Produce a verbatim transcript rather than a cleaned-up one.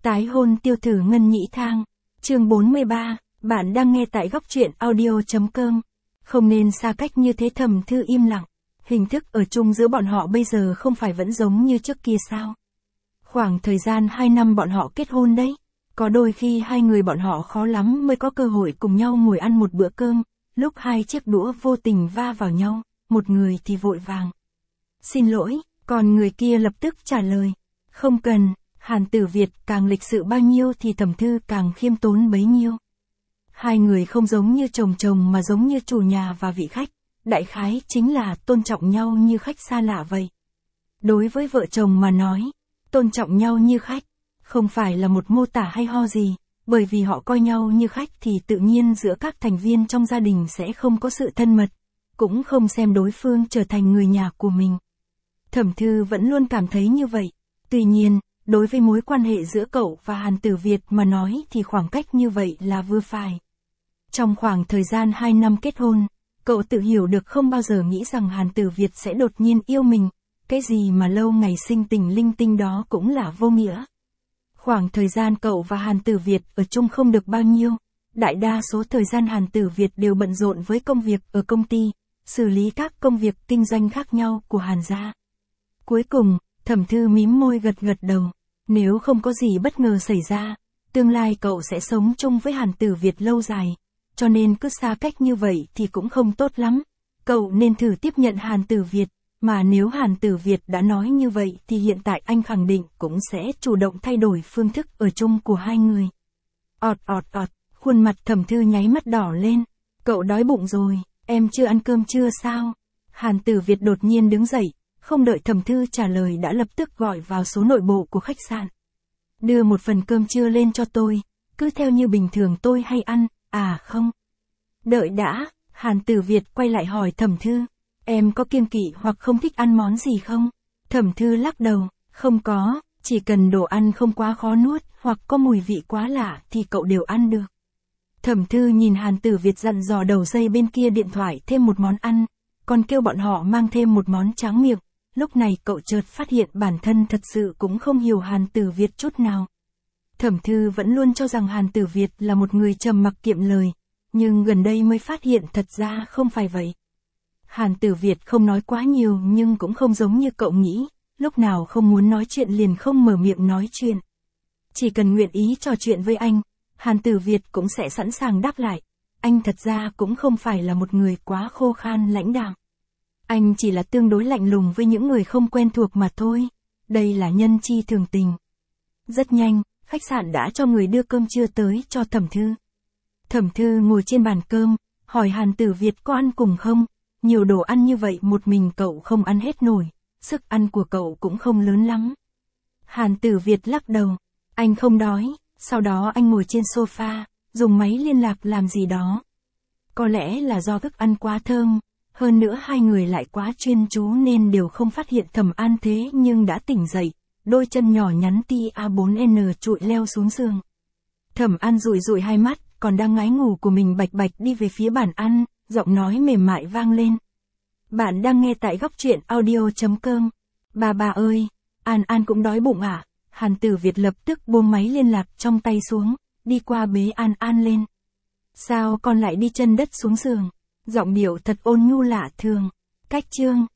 Tái hôn tiêu tử Ngân Nhĩ Thang. Chương bốn mươi ba, bạn đang nghe tại góc truyện audio.com. Không nên xa cách như thế. Thẩm Thư im lặng. Hình thức ở chung giữa bọn họ bây giờ không phải vẫn giống như trước kia sao? Khoảng thời gian hai năm bọn họ kết hôn đấy. Có đôi khi hai người bọn họ khó lắm mới có cơ hội cùng nhau ngồi ăn một bữa cơm, lúc hai chiếc đũa vô tình va vào nhau, một người thì vội vàng xin lỗi, còn người kia lập tức trả lời, không cần. Hàn Tử Việt càng lịch sự bao nhiêu thì Thẩm Thư càng khiêm tốn bấy nhiêu. Hai người không giống như chồng chồng mà giống như chủ nhà và vị khách, đại khái chính là tôn trọng nhau như khách xa lạ vậy. Đối với vợ chồng mà nói, tôn trọng nhau như khách, không phải là một mô tả hay ho gì, bởi vì họ coi nhau như khách thì tự nhiên giữa các thành viên trong gia đình sẽ không có sự thân mật, cũng không xem đối phương trở thành người nhà của mình. Thẩm Thư vẫn luôn cảm thấy như vậy. Tuy nhiên, đối với mối quan hệ giữa cậu và Hàn Tử Việt mà nói thì khoảng cách như vậy là vừa phải. Trong khoảng thời gian hai năm kết hôn, cậu tự hiểu được không bao giờ nghĩ rằng Hàn Tử Việt sẽ đột nhiên yêu mình, cái gì mà lâu ngày sinh tình linh tinh đó cũng là vô nghĩa. Khoảng thời gian cậu và Hàn Tử Việt ở chung không được bao nhiêu, đại đa số thời gian Hàn Tử Việt đều bận rộn với công việc ở công ty, xử lý các công việc kinh doanh khác nhau của Hàn gia. Cuối cùng, Thẩm Thư mím môi gật gật đầu, nếu không có gì bất ngờ xảy ra, tương lai cậu sẽ sống chung với Hàn Tử Việt lâu dài, cho nên cứ xa cách như vậy thì cũng không tốt lắm, cậu nên thử tiếp nhận Hàn Tử Việt, mà nếu Hàn Tử Việt đã nói như vậy thì hiện tại anh khẳng định cũng sẽ chủ động thay đổi phương thức ở chung của hai người. Ọt ọt ọt, khuôn mặt Thẩm Thư nháy mắt đỏ lên, cậu đói bụng rồi, em chưa ăn cơm chưa sao? Hàn Tử Việt đột nhiên đứng dậy, không đợi Thẩm Thư trả lời đã lập tức gọi vào số nội bộ của khách sạn. Đưa một phần cơm trưa lên cho tôi, cứ theo như bình thường tôi hay ăn, à không. Đợi đã, Hàn Tử Việt quay lại hỏi Thẩm Thư, em có kiêng kỵ hoặc không thích ăn món gì không? Thẩm Thư lắc đầu, không có, chỉ cần đồ ăn không quá khó nuốt hoặc có mùi vị quá lạ thì cậu đều ăn được. Thẩm Thư nhìn Hàn Tử Việt dặn dò đầu dây bên kia điện thoại thêm một món ăn, còn kêu bọn họ mang thêm một món tráng miệng. Lúc này cậu chợt phát hiện bản thân thật sự cũng không hiểu Hàn Tử Việt chút nào. Thẩm Thư vẫn luôn cho rằng Hàn Tử Việt là một người trầm mặc kiệm lời, nhưng gần đây mới phát hiện thật ra không phải vậy. Hàn Tử Việt không nói quá nhiều nhưng cũng không giống như cậu nghĩ, lúc nào không muốn nói chuyện liền không mở miệng nói chuyện. Chỉ cần nguyện ý trò chuyện với anh, Hàn Tử Việt cũng sẽ sẵn sàng đáp lại. Anh thật ra cũng không phải là một người quá khô khan lãnh đạm. Anh chỉ là tương đối lạnh lùng với những người không quen thuộc mà thôi. Đây là nhân chi thường tình. Rất nhanh, khách sạn đã cho người đưa cơm trưa tới cho Thẩm Thư. Thẩm Thư ngồi trên bàn cơm, hỏi Hàn Tử Việt có ăn cùng không? Nhiều đồ ăn như vậy một mình cậu không ăn hết nổi, sức ăn của cậu cũng không lớn lắm. Hàn Tử Việt lắc đầu, anh không đói, sau đó anh ngồi trên sofa, dùng máy liên lạc làm gì đó. Có lẽ là do thức ăn quá thơm. Hơn nữa hai người lại quá chuyên chú nên đều không phát hiện Thẩm An thế nhưng đã tỉnh dậy, đôi chân nhỏ nhắn T A bốn N trụi leo xuống giường. Thẩm An dụi dụi hai mắt, còn đang ngái ngủ của mình bạch bạch đi về phía bàn ăn, giọng nói mềm mại vang lên. Bạn đang nghe tại góc truyện audio.com. Bà bà ơi, An An cũng đói bụng à? Hàn Tử Việt lập tức buông máy liên lạc trong tay xuống, đi qua bế An An lên. Sao con lại đi chân đất xuống giường? Giọng điệu thật ôn nhu lạ thường. Cách chương.